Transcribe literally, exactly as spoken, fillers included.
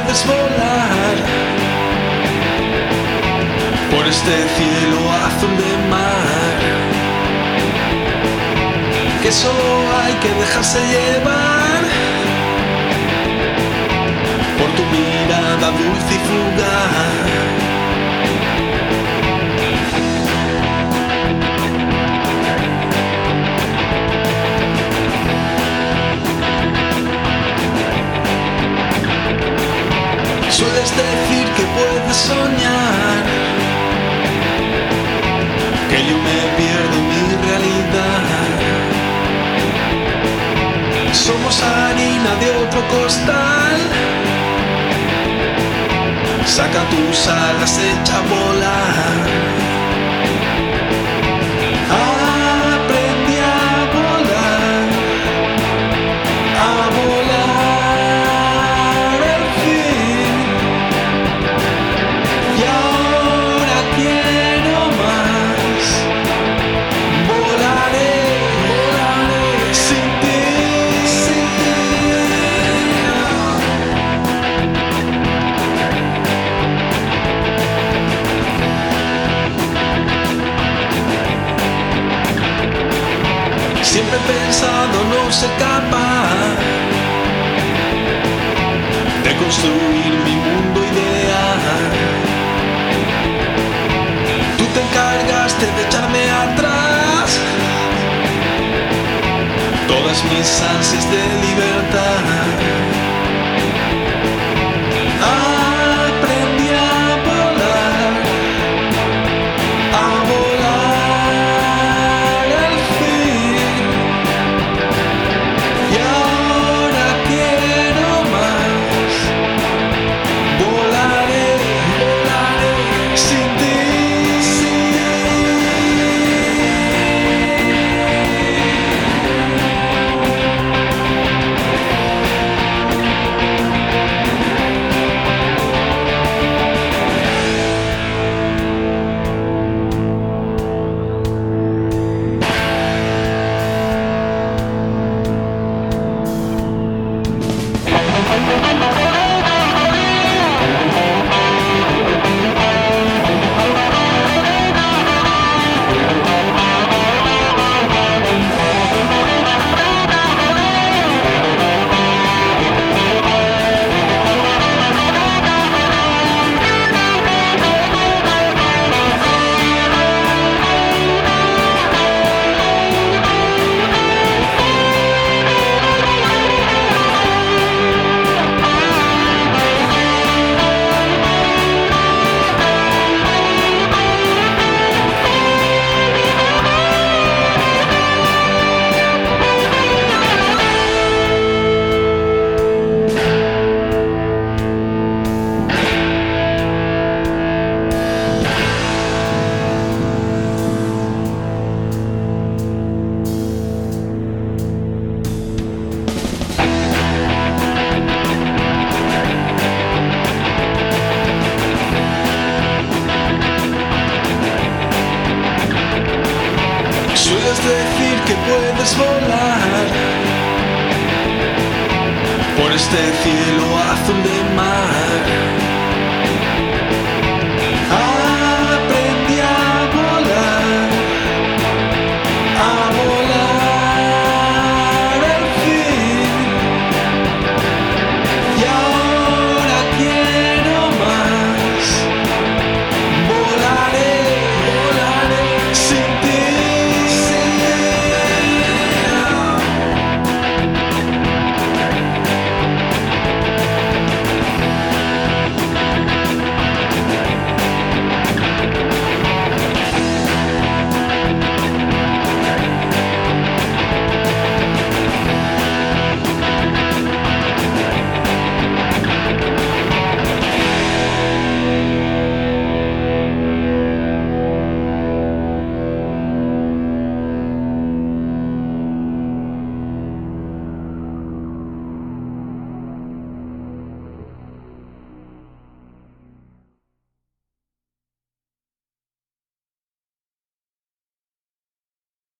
puedes volar por este cielo azul de mar, que solo hay que dejarse llevar por tu mirada dulce y fugaz. Sueles decir que puedes soñar, que yo me pierdo en mi realidad. Somos harina de otro costal, saca tus alas, echa a volar. Aprendí a volar, a volar al fin, y ahora quiero más. Volaré, volaré sin ti, sin ti. Siempre he pensado no ser capaz de construir mi mundo ideal. Tú te encargaste de echarme atrás todas mis ansias de libertad. Aprendí a volar, a volar al fin, y ahora quiero más. Volaré, volaré sin ti, sin ti. Sueles decir que puedes volar por este cielo azul de mar,